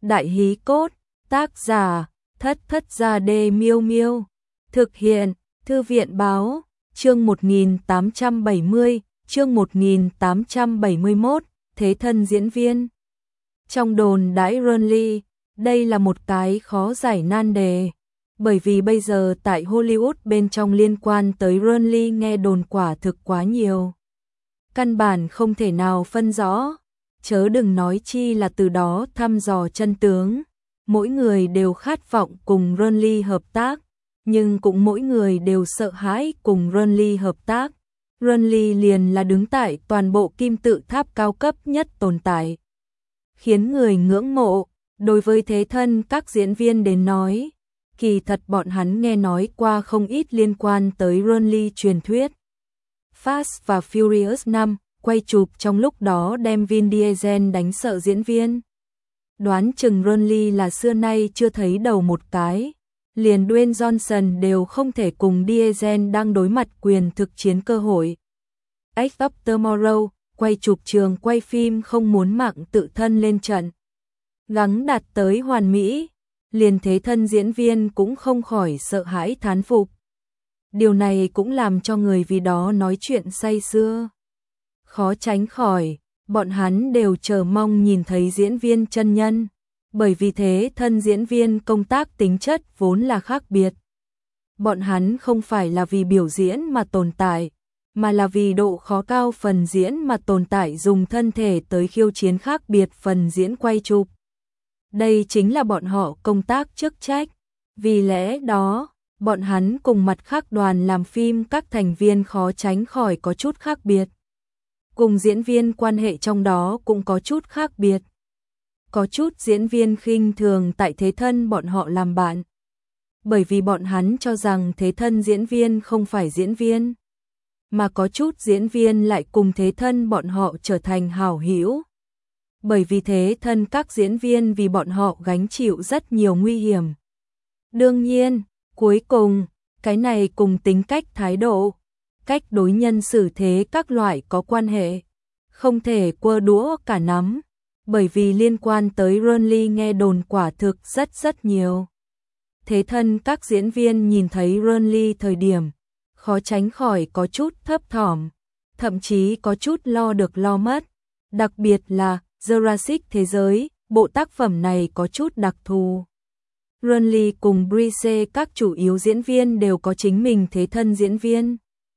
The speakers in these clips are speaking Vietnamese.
Đại hí cốt, tác giả, Thất Thất Gia Đê Miêu Miêu. Thực hiện, Thư viện báo, chương 1870, chương 1871, thế thân diễn viên. Trong đồn đãi Renly, đây là một cái khó giải nan đề. Bởi vì bây giờ tại Hollywood bên trong liên quan tới Renly nghe đồn quả thực quá nhiều. Căn bản không thể nào phân rõ, chớ đừng nói chi là từ đó thăm dò chân tướng. Mỗi người đều khát vọng cùng Renly hợp tác, nhưng cũng mỗi người đều sợ hãi cùng Renly hợp tác. Renly liền là đứng tại toàn bộ kim tự tháp cao cấp nhất tồn tại, khiến người ngưỡng mộ. Đối với thế thân các diễn viên đến nói, kỳ thật bọn hắn nghe nói qua không ít liên quan tới Renly truyền thuyết. Fast và Furious 5 quay chụp trong lúc đó đem Vin Diesel đánh sợ diễn viên. Đoán chừng Renly là xưa nay chưa thấy đầu một cái, liền Dwayne Johnson đều không thể cùng Diesel đang đối mặt quyền thực chiến cơ hội. Edge of Tomorrow, quay chụp trường quay phim không muốn mạng tự thân lên trận, gắng đạt tới hoàn mỹ, liền thế thân diễn viên cũng không khỏi sợ hãi thán phục. Điều này cũng làm cho người vì đó nói chuyện say sưa. Khó tránh khỏi, bọn hắn đều chờ mong nhìn thấy diễn viên chân nhân, bởi vì thế thân diễn viên công tác tính chất vốn là khác biệt. Bọn hắn không phải là vì biểu diễn mà tồn tại, mà là vì độ khó cao phần diễn mà tồn tại, dùng thân thể tới khiêu chiến khác biệt phần diễn quay chụp. Đây chính là bọn họ công tác chức trách. Vì lẽ đó, bọn hắn cùng mặt khác đoàn làm phim các thành viên khó tránh khỏi có chút khác biệt. Cùng diễn viên quan hệ trong đó cũng có chút khác biệt. Có chút diễn viên khinh thường tại thế thân bọn họ làm bạn, bởi vì bọn hắn cho rằng thế thân diễn viên không phải diễn viên. Mà có chút diễn viên lại cùng thế thân bọn họ trở thành hảo hữu, bởi vì thế thân các diễn viên vì bọn họ gánh chịu rất nhiều nguy hiểm. Đương nhiên, cuối cùng, cái này cùng tính cách, thái độ, cách đối nhân xử thế các loại có quan hệ, không thể quơ đũa cả nắm, bởi vì liên quan tới Renly nghe đồn quả thực rất nhiều. Thế thân các diễn viên nhìn thấy Renly thời điểm, khó tránh khỏi có chút thấp thỏm, thậm chí có chút lo được lo mất, đặc biệt là Jurassic thế giới, bộ tác phẩm này có chút đặc thù. Renly cùng Brice các chủ yếu diễn viên đều có chính mình thế thân diễn viên,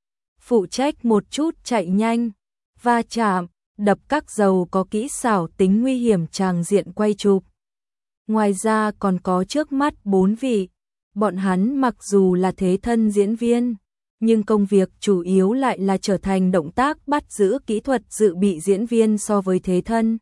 phụ trách một chút chạy nhanh, va chạm, đập các dầu có kỹ xảo tính nguy hiểm tràng diện quay chụp. Ngoài ra còn có trước mắt 4 vị, bọn hắn mặc dù là thế thân diễn viên, nhưng công việc chủ yếu lại là trở thành động tác bắt giữ kỹ thuật dự bị diễn viên. So với thế thân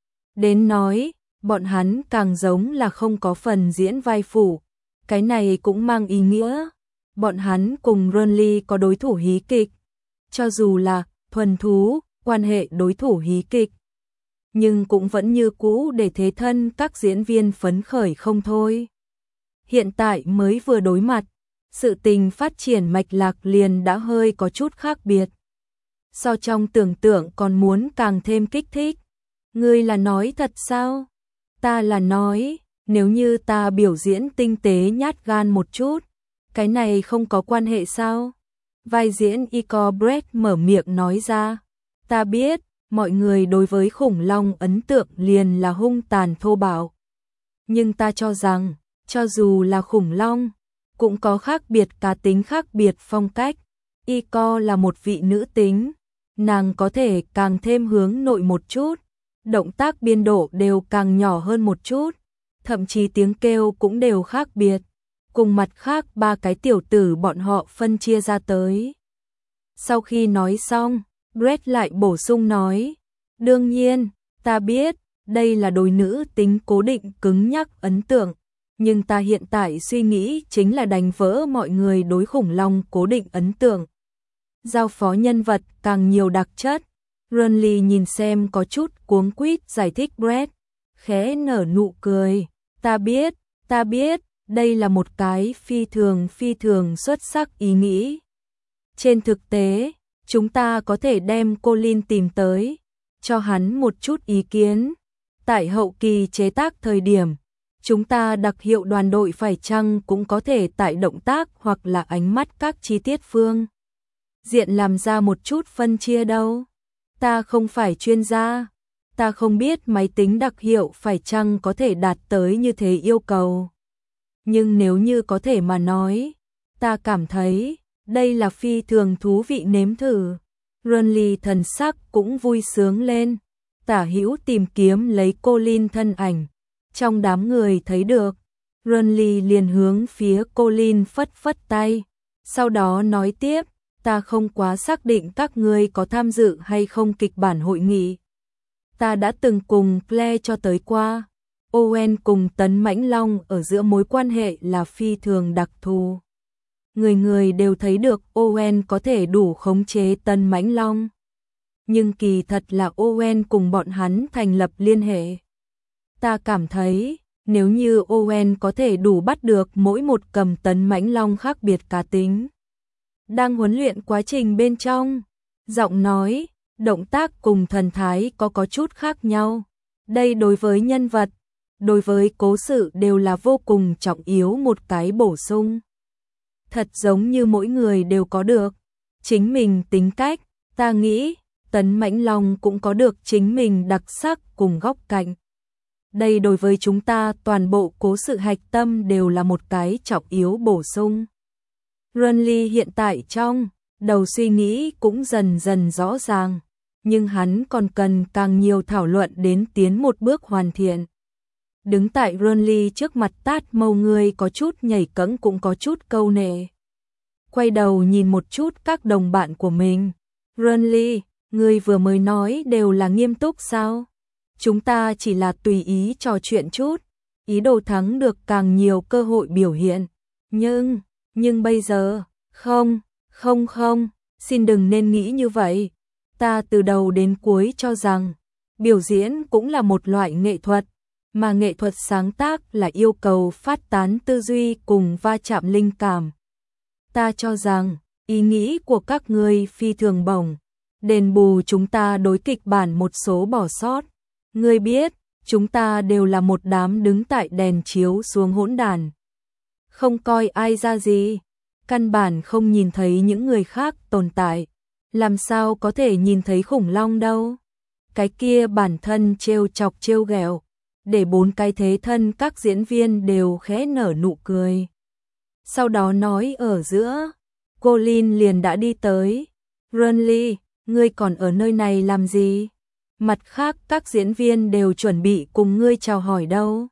đến nói, bọn hắn càng giống là không có phần diễn vai phụ. Cái này cũng mang ý nghĩa bọn hắn cùng Renly có đối thủ hí kịch, cho dù là thuần thú quan hệ đối thủ hí kịch, nhưng cũng vẫn như cũ để thế thân các diễn viên phấn khởi không thôi. Hiện tại mới vừa đối mặt, sự tình phát triển mạch lạc liền đã hơi có chút khác biệt. So trong tưởng tượng còn muốn càng thêm kích thích. Ngươi là nói thật sao? Ta là nói, nếu như ta biểu diễn tinh tế nhát gan một chút, cái này không có quan hệ sao? Vai diễn Iko Brett mở miệng nói ra. Ta biết, mọi người đối với khủng long ấn tượng liền là hung tàn thô bạo. Nhưng ta cho rằng, cho dù là khủng long, cũng có khác biệt cá tính, khác biệt phong cách. Iko là một vị nữ tính, nàng có thể càng thêm hướng nội một chút, động tác biên độ đều càng nhỏ hơn một chút, thậm chí tiếng kêu cũng đều khác biệt, cùng mặt khác 3 cái tiểu tử bọn họ phân chia ra tới. Sau khi nói xong, Brett lại bổ sung nói, đương nhiên, ta biết, đây là đối nữ tính cố định cứng nhắc ấn tượng, nhưng ta hiện tại suy nghĩ chính là đánh vỡ mọi người đối khủng long cố định ấn tượng. Giao phó nhân vật càng nhiều đặc chất. Renly nhìn xem có chút cuống quýt giải thích. Brett khẽ nở nụ cười. Ta biết, đây là một cái phi thường xuất sắc ý nghĩ. Trên thực tế, chúng ta có thể đem Colin tìm tới, cho hắn một chút ý kiến. Tại hậu kỳ chế tác thời điểm, chúng ta đặc hiệu đoàn đội phải chăng cũng có thể tại động tác hoặc là ánh mắt các chi tiết phương diện làm ra một chút phân chia đâu. Ta không phải chuyên gia, ta không biết máy tính đặc hiệu phải chăng có thể đạt tới như thế yêu cầu. Nhưng nếu như có thể mà nói, ta cảm thấy đây là phi thường thú vị nếm thử. Renly thần sắc cũng vui sướng lên, tả hữu tìm kiếm lấy Colin thân ảnh. Trong đám người thấy được, Renly liền hướng phía Colin phất phất tay, sau đó nói tiếp, ta không quá xác định các ngươi có tham dự hay không kịch bản hội nghị. Ta đã từng cùng Claire cho tới qua, Owen cùng Tấn Mãnh Long ở giữa mối quan hệ là phi thường đặc thù. Người người đều thấy được Owen có thể đủ khống chế Tấn Mãnh Long. Nhưng kỳ thật là Owen cùng bọn hắn thành lập liên hệ. Ta cảm thấy, nếu như Owen có thể đủ bắt được mỗi một cầm Tấn Mãnh Long khác biệt cá tính. Đang huấn luyện quá trình bên trong, giọng nói, động tác cùng thần thái có chút khác nhau. Đây đối với nhân vật, đối với cố sự đều là vô cùng trọng yếu một cái bổ sung. Thật giống như mỗi người đều có được chính mình tính cách, ta nghĩ Tấn Mãnh Long cũng có được chính mình đặc sắc cùng góc cạnh. Đây đối với chúng ta toàn bộ cố sự hạch tâm đều là một cái trọng yếu bổ sung. Renly hiện tại trong đầu suy nghĩ cũng dần dần rõ ràng, nhưng hắn còn cần càng nhiều thảo luận đến tiến một bước hoàn thiện. Đứng tại Renly trước mặt Tát Mâu người có chút nhảy cẫng cũng có chút câu nệ. Quay đầu nhìn một chút các đồng bạn của mình. Renly, ngươi vừa mới nói đều là nghiêm túc sao? Chúng ta chỉ là tùy ý trò chuyện chút, ý đồ thắng được càng nhiều cơ hội biểu hiện. Nhưng bây giờ, không, xin đừng nên nghĩ như vậy. Ta từ đầu đến cuối cho rằng, biểu diễn cũng là một loại nghệ thuật, mà nghệ thuật sáng tác là yêu cầu phát tán tư duy cùng va chạm linh cảm. Ta cho rằng, ý nghĩ của các ngươi phi thường bổng, đền bù chúng ta đối kịch bản một số bỏ sót. Ngươi biết, chúng ta đều là một đám đứng tại đèn chiếu xuống hỗn đàn. Không coi ai ra gì, căn bản không nhìn thấy những người khác tồn tại. Làm sao có thể nhìn thấy khủng long đâu? Cái kia bản thân trêu chọc trêu ghẹo, để bốn cái thế thân các diễn viên đều khẽ nở nụ cười. Sau đó nói ở giữa, Colin liền đã đi tới. Renly, ngươi còn ở nơi này làm gì? Mặt khác các diễn viên đều chuẩn bị cùng ngươi chào hỏi đâu.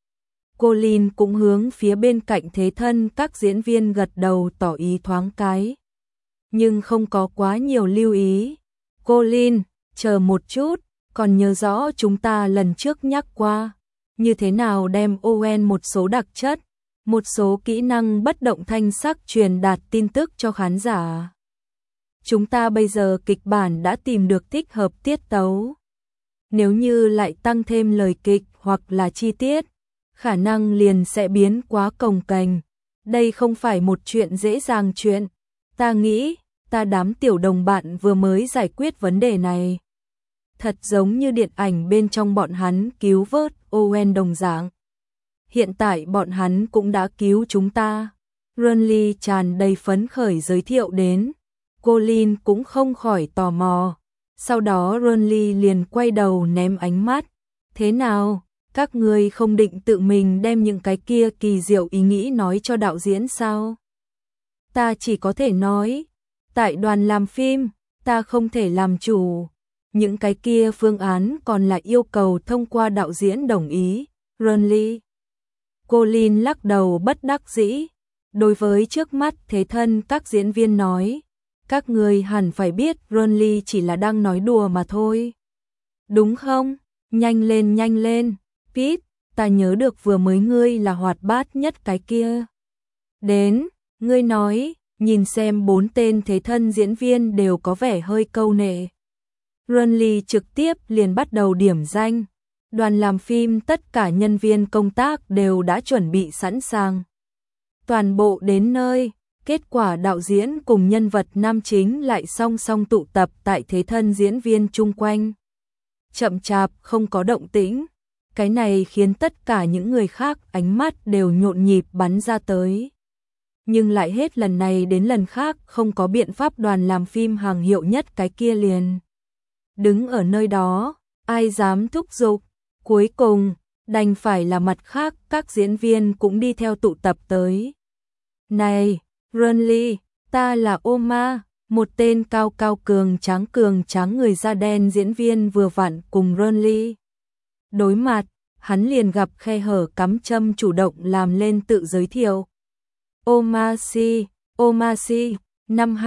Colin cũng hướng phía bên cạnh thế thân các diễn viên gật đầu tỏ ý thoáng cái. Nhưng không có quá nhiều lưu ý. Colin, chờ một chút, còn nhớ rõ chúng ta lần trước nhắc qua. Như thế nào đem Owen một số đặc chất, một số kỹ năng bất động thanh sắc truyền đạt tin tức cho khán giả. Chúng ta bây giờ kịch bản đã tìm được thích hợp tiết tấu. Nếu như lại tăng thêm lời kịch hoặc là chi tiết, khả năng liền sẽ biến quá cồng kềnh. Đây không phải một chuyện dễ dàng chuyện. Ta nghĩ, ta đám tiểu đồng bạn vừa mới giải quyết vấn đề này. Thật giống như điện ảnh bên trong bọn hắn cứu vớt Owen đồng dạng. Hiện tại bọn hắn cũng đã cứu chúng ta. Renly tràn đầy phấn khởi giới thiệu đến. Colin cũng không khỏi tò mò. Sau đó Renly liền quay đầu ném ánh mắt. Thế nào, các ngươi không định tự mình đem những cái kia kỳ diệu ý nghĩ nói cho đạo diễn sao? Ta chỉ có thể nói, tại đoàn làm phim, ta không thể làm chủ. Những cái kia phương án còn là yêu cầu thông qua đạo diễn đồng ý. Renly. Colin lắc đầu bất đắc dĩ. Đối với trước mắt thế thân các diễn viên nói, các người hẳn phải biết Renly chỉ là đang nói đùa mà thôi. Đúng không? Nhanh lên. Pete, ta nhớ được vừa mới ngươi là hoạt bát nhất cái kia. Đến, ngươi nói, nhìn xem bốn tên thế thân diễn viên đều có vẻ hơi câu nệ. Renly trực tiếp liền bắt đầu điểm danh. Đoàn làm phim tất cả nhân viên công tác đều đã chuẩn bị sẵn sàng. Toàn bộ đến nơi, kết quả đạo diễn cùng nhân vật nam chính lại song song tụ tập tại thế thân diễn viên chung quanh. Chậm chạp không có động tĩnh, Cái này khiến tất cả những người khác ánh mắt đều nhộn nhịp bắn ra tới. Nhưng lại hết lần này đến lần khác không có biện pháp, đoàn làm phim hàng hiệu nhất cái kia liền đứng ở nơi đó, ai dám thúc giục. Cuối cùng, đành phải là mặt khác, các diễn viên cũng đi theo tụ tập tới. Này, Renly, ta là Oma, một tên cao cao cường tráng người da đen diễn viên vừa vặn cùng Renly đối mặt, hắn liền gặp khe hở cắm châm chủ động làm lên tự giới thiệu. Omacy, năm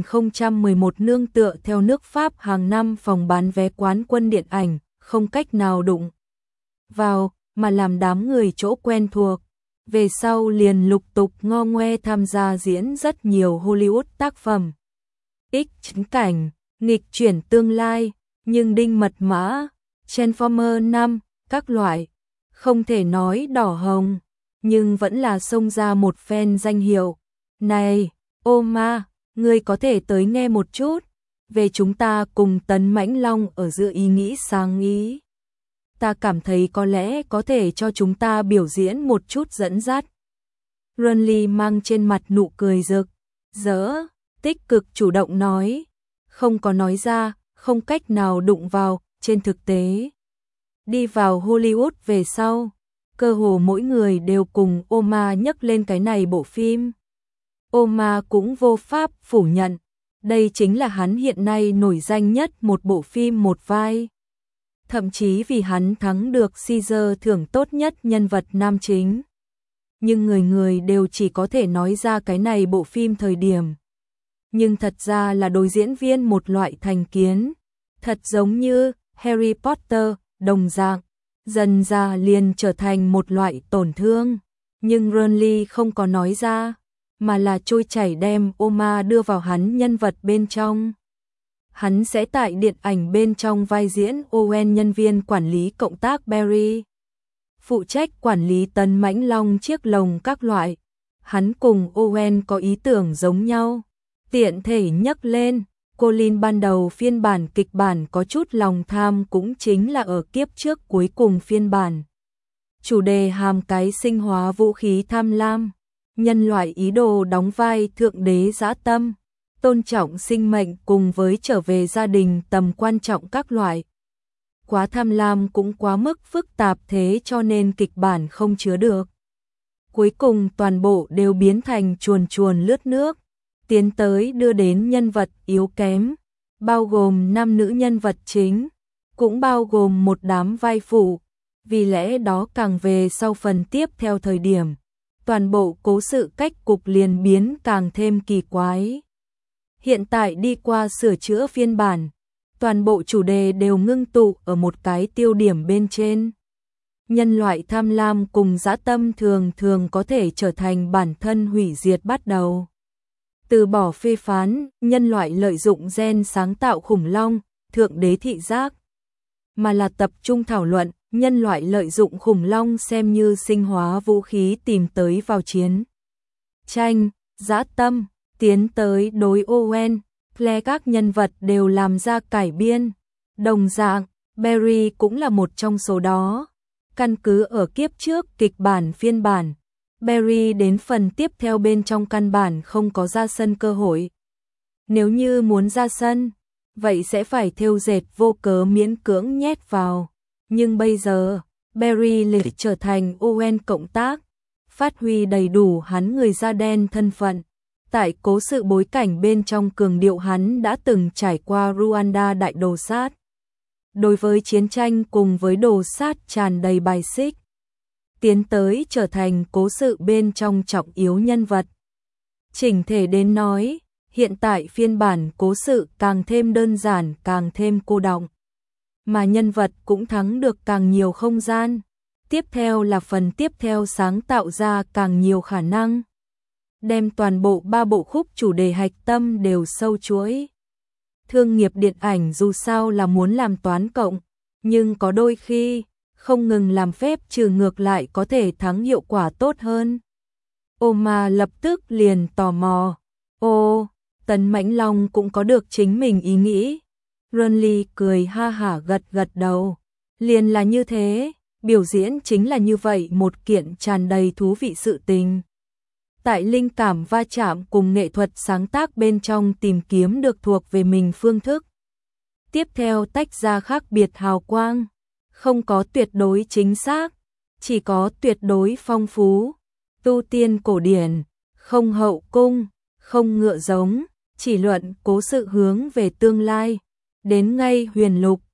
2011 nương tựa theo nước Pháp hàng năm phòng bán vé quán quân điện ảnh, không cách nào đụng vào, mà làm đám người chỗ quen thuộc. Về sau liền lục tục ngo ngoe tham gia diễn rất nhiều Hollywood tác phẩm. Chính cảnh, nghịch chuyển tương lai, nhưng đinh mật mã, Transformer 5, các loại. Không thể nói đỏ hồng, nhưng vẫn là xông ra một phen danh hiệu. Này, Oma, ngươi có thể tới nghe một chút, về chúng ta cùng Tấn Mãnh Long ở giữa ý nghĩ sáng ý. Ta cảm thấy có lẽ có thể cho chúng ta biểu diễn một chút dẫn dắt. Renly mang trên mặt nụ cười rực rỡ, tích cực chủ động nói, không có nói ra, không cách nào đụng vào, trên thực tế. Đi vào Hollywood về sau, cơ hồ mỗi người đều cùng Oma nhắc lên cái này bộ phim. Oma cũng vô pháp phủ nhận, đây chính là hắn hiện nay nổi danh nhất một bộ phim một vai. Thậm chí vì hắn thắng được Caesar thưởng tốt nhất nhân vật nam chính. Nhưng người người đều chỉ có thể nói ra cái này bộ phim thời điểm. Nhưng thật ra là đối diễn viên một loại thành kiến, thật giống như Harry Potter, đồng dạng, dần ra liền trở thành một loại tổn thương. Nhưng Renly không có nói ra, mà là trôi chảy đem Oma đưa vào hắn nhân vật bên trong. Hắn sẽ tại điện ảnh bên trong vai diễn Owen, nhân viên quản lý cộng tác Barry, phụ trách quản lý Tấn Mãnh Long chiếc lồng các loại. Hắn cùng Owen có ý tưởng giống nhau. Tiện thể nhắc lên, Colin ban đầu phiên bản kịch bản có chút lòng tham cũng chính là ở kiếp trước cuối cùng phiên bản. Chủ đề hàm cái sinh hóa vũ khí tham lam, nhân loại ý đồ đóng vai thượng đế dã tâm, tôn trọng sinh mệnh cùng với trở về gia đình tầm quan trọng các loại. Quá tham lam cũng quá mức phức tạp, thế cho nên kịch bản không chứa được. Cuối cùng toàn bộ đều biến thành chuồn chuồn lướt nước, tiến tới đưa đến nhân vật yếu kém, bao gồm 5 nữ nhân vật chính, cũng bao gồm một đám vai phụ. Vì lẽ đó càng về sau phần tiếp theo thời điểm, toàn bộ cố sự cách cục liền biến càng thêm kỳ quái. Hiện tại đi qua sửa chữa phiên bản, toàn bộ chủ đề đều ngưng tụ ở một cái tiêu điểm bên trên. Nhân loại tham lam cùng dã tâm thường thường có thể trở thành bản thân hủy diệt bắt đầu. Từ bỏ phê phán, nhân loại lợi dụng gen sáng tạo khủng long, thượng đế thị giác, mà là tập trung thảo luận, nhân loại lợi dụng khủng long xem như sinh hóa vũ khí tìm tới vào chiến tranh, dã tâm, tiến tới đối Owen, Claire các nhân vật đều làm ra cải biên. Đồng dạng, Barry cũng là một trong số đó. Căn cứ ở kiếp trước kịch bản phiên bản, Barry đến phần tiếp theo bên trong căn bản không có ra sân cơ hội. Nếu như muốn ra sân, vậy sẽ phải thêu dệt vô cớ miễn cưỡng nhét vào. Nhưng bây giờ, Barry lại trở thành Owen cộng tác, phát huy đầy đủ hắn người da đen thân phận. Tại cố sự bối cảnh bên trong cường điệu hắn đã từng trải qua Rwanda đại đồ sát. Đối với chiến tranh cùng với đồ sát tràn đầy bài xích. Tiến tới trở thành cố sự bên trong trọng yếu nhân vật. Chỉnh thể đến nói, hiện tại phiên bản cố sự càng thêm đơn giản, càng thêm cô đọng. Mà nhân vật cũng thắng được càng nhiều không gian. Tiếp theo là phần tiếp theo sáng tạo ra càng nhiều khả năng. Đem toàn bộ 3 bộ khúc chủ đề hạch tâm đều sâu chuỗi. Thương nghiệp điện ảnh dù sao là muốn làm toán cộng, nhưng có đôi khi, không ngừng làm phép trừ ngược lại có thể thắng hiệu quả tốt hơn. Oma lập tức liền tò mò. Ô, Tấn Mãnh Long cũng có được chính mình ý nghĩ. Renly cười ha hả gật gật đầu. Liền là như thế, Biểu diễn chính là như vậy một kiện tràn đầy thú vị sự tình. Tại linh cảm va chạm cùng nghệ thuật sáng tác bên trong tìm kiếm được thuộc về mình phương thức. Tiếp theo tách ra khác biệt hào quang, không có tuyệt đối chính xác, chỉ có tuyệt đối phong phú. Tu tiên cổ điển, không hậu cung, không ngựa giống, chỉ luận cố sự hướng về tương lai. Đến ngay huyền lục,